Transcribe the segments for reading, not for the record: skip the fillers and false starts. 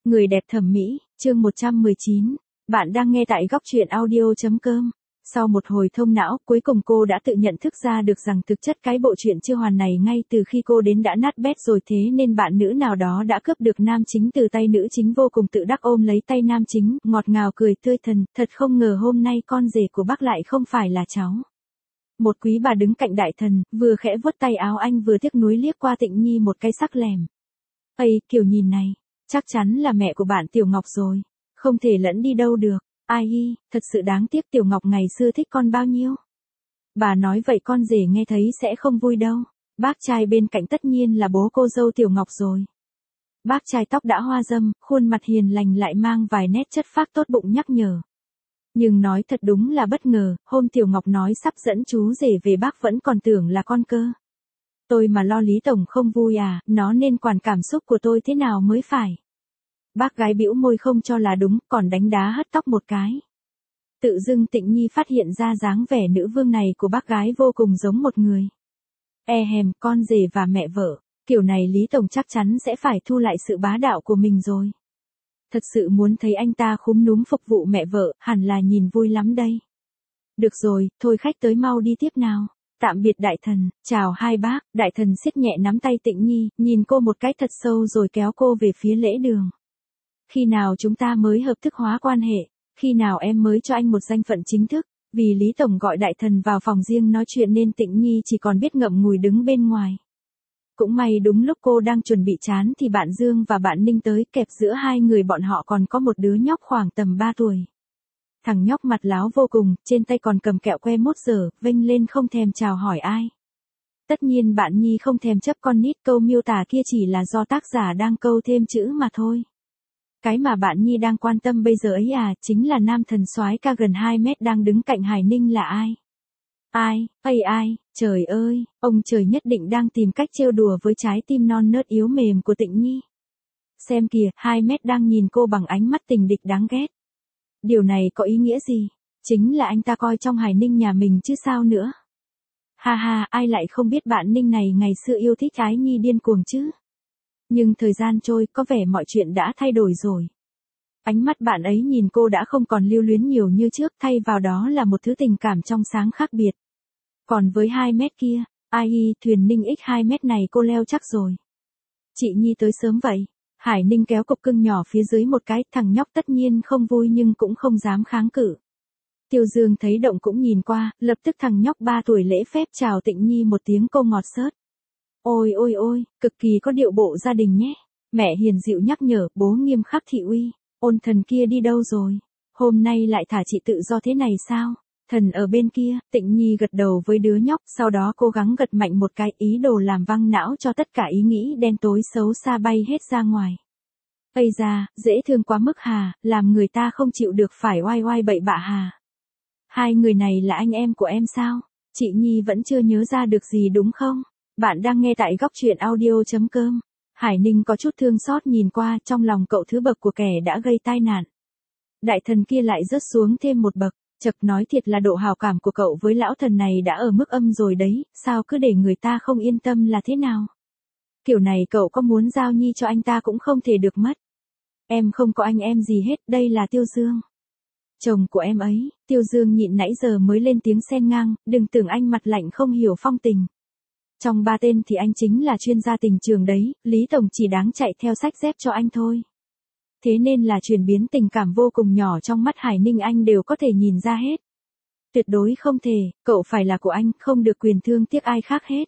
Người đẹp thẩm mỹ, chương 119. Bạn đang nghe tại góc truyện audio.com. Sau một hồi thông não, cuối cùng cô đã tự nhận thức ra được rằng thực chất cái bộ truyện chưa hoàn này ngay từ khi cô đến đã nát bét rồi, thế nên bạn nữ nào đó đã cướp được nam chính từ tay nữ chính, vô cùng tự đắc ôm lấy tay nam chính, ngọt ngào cười tươi thần, thật không ngờ hôm nay con rể của bác lại không phải là cháu. Một quý bà đứng cạnh đại thần, vừa khẽ vuốt tay áo anh vừa tiếc nuối liếc qua Tịnh Nhi một cái sắc lẻm. Ây, kiểu nhìn này, chắc chắn là mẹ của bạn Tiểu Ngọc rồi, không thể lẫn đi đâu được. Ai hi, thật sự đáng tiếc, Tiểu Ngọc ngày xưa thích con bao nhiêu. Bà nói vậy con rể nghe thấy sẽ không vui đâu. Bác trai bên cạnh tất nhiên là bố cô dâu Tiểu Ngọc rồi. Bác trai tóc đã hoa râm, khuôn mặt hiền lành lại mang vài nét chất phác tốt bụng nhắc nhở. Nhưng nói thật đúng là bất ngờ, hôm Tiểu Ngọc nói sắp dẫn chú rể về bác vẫn còn tưởng là con cơ. Tôi mà lo Lý Tổng không vui à, nó nên quản cảm xúc của tôi thế nào mới phải. Bác gái bĩu môi không cho là đúng, còn đánh đá hất tóc một cái. Tự dưng Tịnh Nhi phát hiện ra dáng vẻ nữ vương này của bác gái vô cùng giống một người. Hèm, con rể và mẹ vợ, kiểu này Lý Tổng chắc chắn sẽ phải thu lại sự bá đạo của mình rồi. Thật sự muốn thấy anh ta khúm núm phục vụ mẹ vợ, hẳn là nhìn vui lắm đây. Được rồi, thôi khách tới mau đi tiếp nào. Tạm biệt đại thần, chào hai bác. Đại thần siết nhẹ nắm tay Tịnh Nhi, nhìn cô một cái thật sâu rồi kéo cô về phía lễ đường. Khi nào chúng ta mới hợp thức hóa quan hệ, khi nào em mới cho anh một danh phận chính thức. Vì Lý Tổng gọi đại thần vào phòng riêng nói chuyện nên Tịnh Nhi chỉ còn biết ngậm ngùi đứng bên ngoài. Cũng may đúng lúc cô đang chuẩn bị chán thì bạn Dương và bạn Ninh tới, kẹp giữa hai người bọn họ còn có một đứa nhóc khoảng tầm 3 tuổi. Thằng nhóc mặt láo vô cùng, trên tay còn cầm kẹo que mốt giờ, vênh lên không thèm chào hỏi ai. Tất nhiên bạn Nhi không thèm chấp con nít, câu miêu tả kia chỉ là do tác giả đang câu thêm chữ mà thôi. Cái mà bạn Nhi đang quan tâm bây giờ ấy chính là nam thần soái ca gần 2 mét đang đứng cạnh Hải Ninh là ai? Ai, trời ơi, ông trời nhất định đang tìm cách trêu đùa với trái tim non nớt yếu mềm của Tịnh Nhi. Xem kìa, 2 mét đang nhìn cô bằng ánh mắt tình địch đáng ghét. Điều này có ý nghĩa gì? Chính là anh ta coi trong Hải Ninh nhà mình chứ sao nữa. Ha ha, ai lại không biết bạn Ninh này ngày xưa yêu thích Ái Nhi điên cuồng chứ. Nhưng thời gian trôi, có vẻ mọi chuyện đã thay đổi rồi. Ánh mắt bạn ấy nhìn cô đã không còn lưu luyến nhiều như trước, thay vào đó là một thứ tình cảm trong sáng khác biệt. Còn với 2 mét kia, thuyền Ninh X2 mét này cô leo chắc rồi. Chị Nhi tới sớm vậy. Hải Ninh kéo cục cưng nhỏ phía dưới một cái, thằng nhóc tất nhiên không vui nhưng cũng không dám kháng cự. Tiêu Dương thấy động cũng nhìn qua, lập tức thằng nhóc 3 tuổi lễ phép chào Tịnh Nhi một tiếng cô ngọt xớt. Ôi, cực kỳ có điệu bộ gia đình nhé. Mẹ hiền dịu nhắc nhở, bố nghiêm khắc thị uy. Ôn thần kia đi đâu rồi? Hôm nay lại thả chị tự do thế này sao? Thần ở bên kia. Tịnh Nhi gật đầu với đứa nhóc, sau đó cố gắng gật mạnh một cái, ý đồ làm văng não cho tất cả ý nghĩ đen tối xấu xa bay hết ra ngoài. Ây da, dễ thương quá mức hà, làm người ta không chịu được phải oai oai bậy bạ hà. Hai người này là anh em của em sao? Chị Nhi vẫn chưa nhớ ra được gì đúng không? Bạn đang nghe tại góc truyện audio.com. Hải Ninh có chút thương xót nhìn qua, trong lòng cậu thứ bậc của kẻ đã gây tai nạn. Đại thần kia lại rớt xuống thêm một bậc, chật nói thiệt là độ hào cảm của cậu với lão thần này đã ở mức âm rồi đấy, sao cứ để người ta không yên tâm là thế nào? Kiểu này cậu có muốn giao Nhi cho anh ta cũng không thể được mất. Em không có anh em gì hết, đây là Tiêu Dương. Chồng của em ấy. Tiêu Dương nhịn nãy giờ mới lên tiếng xen ngang, đừng tưởng anh mặt lạnh không hiểu phong tình. Trong 3 tên thì anh chính là chuyên gia tình trường đấy, Lý Tổng chỉ đáng chạy theo sách dép cho anh thôi. Thế nên là chuyển biến tình cảm vô cùng nhỏ trong mắt Hải Ninh anh đều có thể nhìn ra hết. Tuyệt đối không thể, cậu phải là của anh, không được quyền thương tiếc ai khác hết.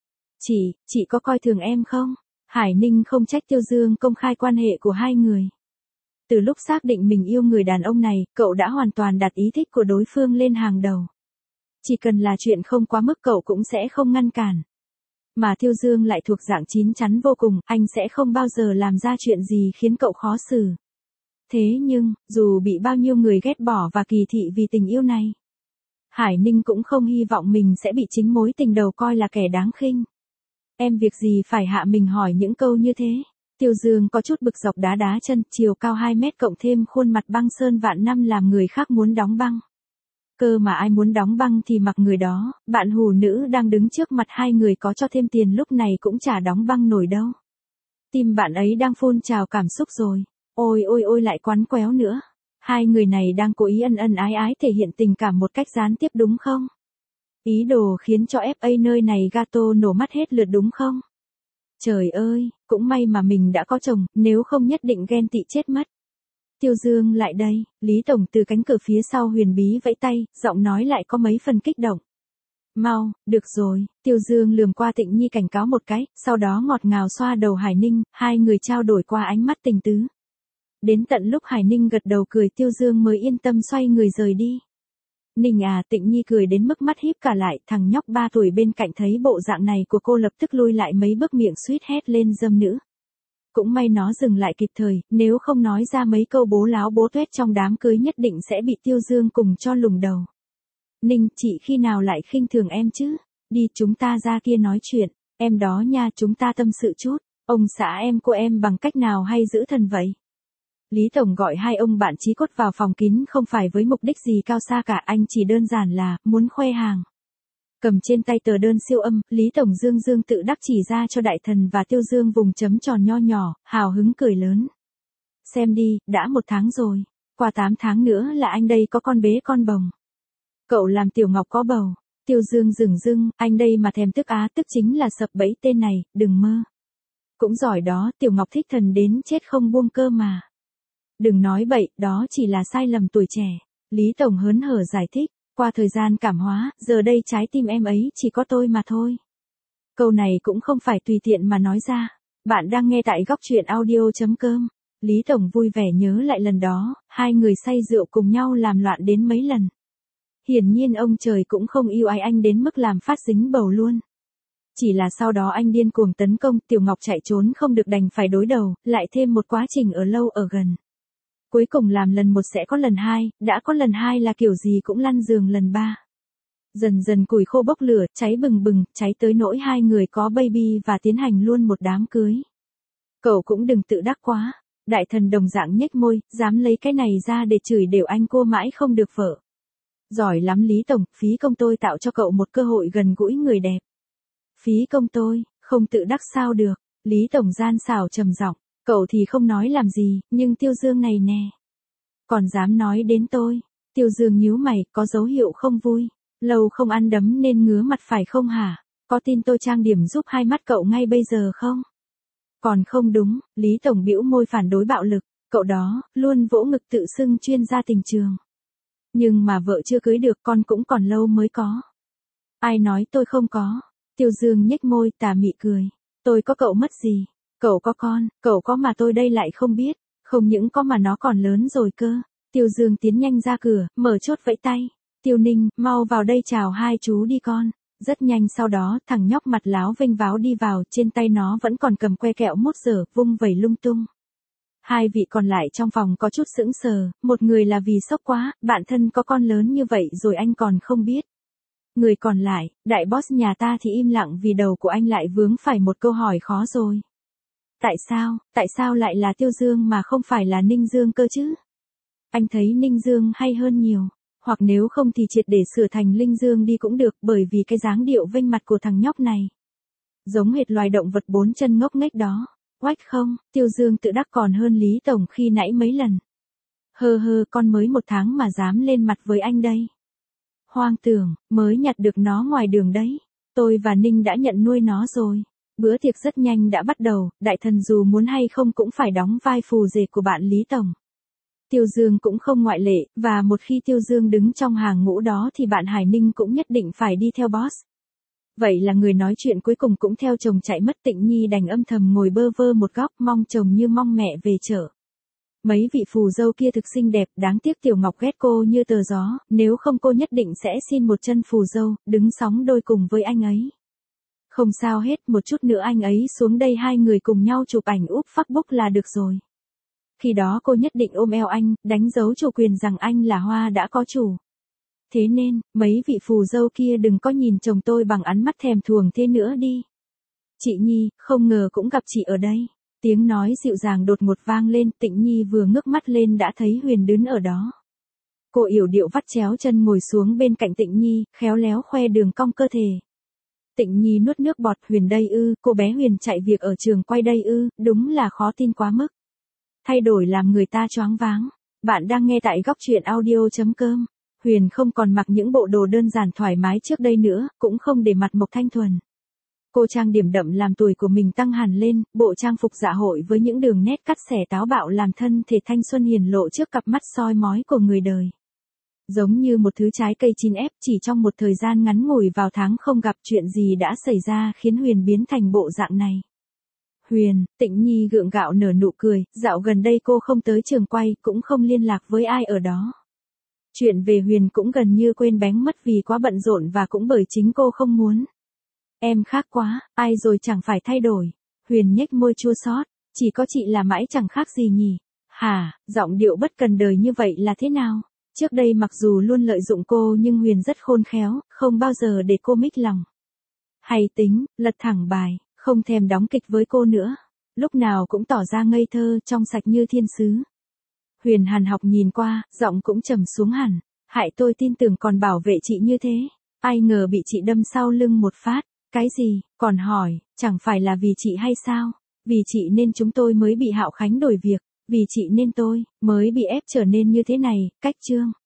Chị có coi thường em không? Hải Ninh không trách Tiêu Dương công khai quan hệ của hai người. Từ lúc xác định mình yêu người đàn ông này, cậu đã hoàn toàn đặt ý thích của đối phương lên hàng đầu. Chỉ cần là chuyện không quá mức cậu cũng sẽ không ngăn cản. Mà Tiêu Dương lại thuộc dạng chín chắn vô cùng, anh sẽ không bao giờ làm ra chuyện gì khiến cậu khó xử. Thế nhưng, dù bị bao nhiêu người ghét bỏ và kỳ thị vì tình yêu này, Hải Ninh cũng không hy vọng mình sẽ bị chính mối tình đầu coi là kẻ đáng khinh. Em việc gì phải hạ mình hỏi những câu như thế? Tiêu Dương có chút bực dọc đá chân, chiều cao 2 mét cộng thêm khuôn mặt băng sơn vạn năm làm người khác muốn đóng băng. Cơ mà ai muốn đóng băng thì mặc người đó, bạn hủ nữ đang đứng trước mặt hai người có cho thêm tiền lúc này cũng chả đóng băng nổi đâu. Tim bạn ấy đang phun trào cảm xúc rồi. Ôi ôi ôi lại quắn quéo nữa. Hai người này đang cố ý ân ân ái ái thể hiện tình cảm một cách gián tiếp đúng không? Ý đồ khiến cho FA nơi này gato nổ mắt hết lượt đúng không? Trời ơi, cũng may mà mình đã có chồng, nếu không nhất định ghen tị chết mất. Tiêu Dương lại đây, Lý Tổng từ cánh cửa phía sau huyền bí vẫy tay, giọng nói lại có mấy phần kích động. Mau, được rồi, Tiêu Dương lườm qua Tịnh Nhi cảnh cáo một cái, sau đó ngọt ngào xoa đầu Hải Ninh, hai người trao đổi qua ánh mắt tình tứ. Đến tận lúc Hải Ninh gật đầu cười Tiêu Dương mới yên tâm xoay người rời đi. Ninh à, Tịnh Nhi cười đến mức mắt híp cả lại, thằng nhóc 3 tuổi bên cạnh thấy bộ dạng này của cô lập tức lui lại mấy bước miệng suýt hét lên dâm nữ. Cũng may nó dừng lại kịp thời, nếu không nói ra mấy câu bố láo bố tuét trong đám cưới nhất định sẽ bị Tiêu Dương cùng cho lùng đầu. Ninh, chị khi nào lại khinh thường em chứ? Đi chúng ta ra kia nói chuyện, em đó nha chúng ta tâm sự chút, ông xã em cô em bằng cách nào hay giữ thần vậy? Lý Tổng gọi hai ông bạn chí cốt vào phòng kín không phải với mục đích gì cao xa cả, anh chỉ đơn giản là muốn khoe hàng. Cầm trên tay tờ đơn siêu âm, Lý Tổng dương dương tự đắc chỉ ra cho Đại Thần và Tiêu Dương vùng chấm tròn nho nhỏ, hào hứng cười lớn. Xem đi, đã 1 tháng rồi, qua 8 tháng nữa là anh đây có con bế con bồng. Cậu làm Tiểu Ngọc có bầu. Tiêu Dương dửng dưng, anh đây mà thèm tức á, tức chính là sập bẫy tên này, đừng mơ. Cũng giỏi đó, Tiểu Ngọc thích thần đến chết không buông cơ mà. Đừng nói bậy, đó chỉ là sai lầm tuổi trẻ. Lý Tổng hớn hở giải thích, qua thời gian cảm hóa, giờ đây trái tim em ấy chỉ có tôi mà thôi. Câu này cũng không phải tùy tiện mà nói ra. Bạn đang nghe tại góc truyện audio.com. Lý Tổng vui vẻ nhớ lại lần đó, hai người say rượu cùng nhau làm loạn đến mấy lần. Hiển nhiên ông trời cũng không yêu ai anh đến mức làm phát dính bầu luôn. Chỉ là sau đó anh điên cuồng tấn công, Tiểu Ngọc chạy trốn không được đành phải đối đầu, lại thêm một quá trình ở lâu ở gần. Cuối cùng làm lần 1 sẽ có lần 2, đã có lần 2 là kiểu gì cũng lăn giường lần 3. Dần dần củi khô bốc lửa, cháy bừng bừng, cháy tới nỗi hai người có baby và tiến hành luôn một đám cưới. Cậu cũng đừng tự đắc quá. Đại Thần đồng dạng nhếch môi, dám lấy cái này ra để chửi đều anh cô mãi không được vợ. Giỏi lắm Lý Tổng, phí công tôi tạo cho cậu một cơ hội gần gũi người đẹp. Phí công tôi, không tự đắc sao được. Lý Tổng gian xảo trầm giọng, cậu thì không nói làm gì, nhưng Tiêu Dương này nè. Còn dám nói đến tôi. Tiêu Dương nhíu mày, có dấu hiệu không vui. Lâu không ăn đấm nên ngứa mặt phải không hả? Có tin tôi trang điểm giúp hai mắt cậu ngay bây giờ không? Còn không đúng, Lý Tổng bĩu môi phản đối bạo lực. Cậu đó, luôn vỗ ngực tự xưng chuyên gia tình trường. Nhưng mà vợ chưa cưới được con cũng còn lâu mới có. Ai nói tôi không có? Tiêu Dương nhếch môi tà mị cười. Tôi có cậu mất gì? Cậu có con, cậu có mà tôi đây lại không biết. Không những có mà nó còn lớn rồi cơ. Tiêu Dương tiến nhanh ra cửa, mở chốt vẫy tay. Tiêu Ninh, mau vào đây chào hai chú đi con. Rất nhanh sau đó, thằng nhóc mặt láo vênh váo đi vào, trên tay nó vẫn còn cầm que kẹo mốt dở, vung vẩy lung tung. Hai vị còn lại trong phòng có chút sững sờ, một người là vì sốc quá, bạn thân có con lớn như vậy rồi anh còn không biết. Người còn lại, đại boss nhà ta thì im lặng vì đầu của anh lại vướng phải một câu hỏi khó rồi. Tại sao lại là Tiêu Dương mà không phải là Ninh Dương cơ chứ? Anh thấy Ninh Dương hay hơn nhiều, hoặc nếu không thì triệt để sửa thành Linh Dương đi cũng được bởi vì cái dáng điệu vênh mặt của thằng nhóc này. Giống hệt loài động vật 4 chân ngốc nghếch đó. Oách không, Tiêu Dương tự đắc còn hơn Lý Tổng khi nãy mấy lần. Hơ con mới 1 tháng mà dám lên mặt với anh đây. Hoang tưởng, mới nhặt được nó ngoài đường đấy. Tôi và Ninh đã nhận nuôi nó rồi. Bữa tiệc rất nhanh đã bắt đầu, Đại Thần dù muốn hay không cũng phải đóng vai phù rể của bạn Lý Tổng. Tiêu Dương cũng không ngoại lệ, và một khi Tiêu Dương đứng trong hàng ngũ đó thì bạn Hải Ninh cũng nhất định phải đi theo boss. Vậy là người nói chuyện cuối cùng cũng theo chồng chạy mất, Tịnh Nhi đành âm thầm ngồi bơ vơ một góc mong chồng như mong mẹ về chợ. Mấy vị phù dâu kia thực xinh đẹp, đáng tiếc Tiểu Ngọc ghét cô như tờ gió, nếu không cô nhất định sẽ xin một chân phù dâu, đứng sóng đôi cùng với anh ấy. Không sao hết, một chút nữa anh ấy xuống đây hai người cùng nhau chụp ảnh úp Facebook là được rồi. Khi đó cô nhất định ôm eo anh, đánh dấu chủ quyền rằng anh là hoa đã có chủ. Thế nên, mấy vị phù dâu kia đừng có nhìn chồng tôi bằng ánh mắt thèm thuồng thế nữa đi. Chị Nhi, không ngờ cũng gặp chị ở đây. Tiếng nói dịu dàng đột ngột vang lên, Tịnh Nhi vừa ngước mắt lên đã thấy Huyền đứng ở đó. Cô yểu điệu vắt chéo chân ngồi xuống bên cạnh Tịnh Nhi, khéo léo khoe đường cong cơ thể. Tịnh Nhi nuốt nước bọt, Huyền đây ư, cô bé Huyền chạy việc ở trường quay đây ư, đúng là khó tin quá mức. thay đổi làm người ta choáng váng. Bạn đang nghe tại góc truyện audio.com. Huyền không còn mặc những bộ đồ đơn giản thoải mái trước đây nữa, cũng không để mặt mộc thanh thuần. Cô trang điểm đậm làm tuổi của mình tăng hẳn lên, bộ trang phục dạ hội với những đường nét cắt xẻ táo bạo làm thân thể thanh xuân hiển lộ trước cặp mắt soi mói của người đời. Giống như một thứ trái cây chín ép, chỉ trong một thời gian ngắn ngủi vào tháng không gặp, chuyện gì đã xảy ra khiến Huyền biến thành bộ dạng này. Huyền, Tịnh Nhi gượng gạo nở nụ cười, dạo gần đây cô không tới trường quay, cũng không liên lạc với ai ở đó. Chuyện về Huyền cũng gần như quên bén mất vì quá bận rộn và cũng bởi chính cô không muốn. Em khác quá, ai rồi chẳng phải thay đổi. Huyền nhếch môi chua xót, chỉ có chị là mãi chẳng khác gì nhỉ. Hả, giọng điệu bất cần đời như vậy là thế nào? Trước đây mặc dù luôn lợi dụng cô nhưng Huyền rất khôn khéo, không bao giờ để cô mích lòng. Hay tính, lật thẳng bài, không thèm đóng kịch với cô nữa. Lúc nào cũng tỏ ra ngây thơ, trong sạch như thiên sứ. Huyền hàn học nhìn qua, giọng cũng trầm xuống hẳn. Hại tôi tin tưởng còn bảo vệ chị như thế. Ai ngờ bị chị đâm sau lưng một phát. Cái gì, còn hỏi, chẳng phải là vì chị hay sao? Vì chị nên chúng tôi mới bị Hạo Khánh đổi việc. Vì chị nên tôi mới bị ép trở nên như thế này, cách chương.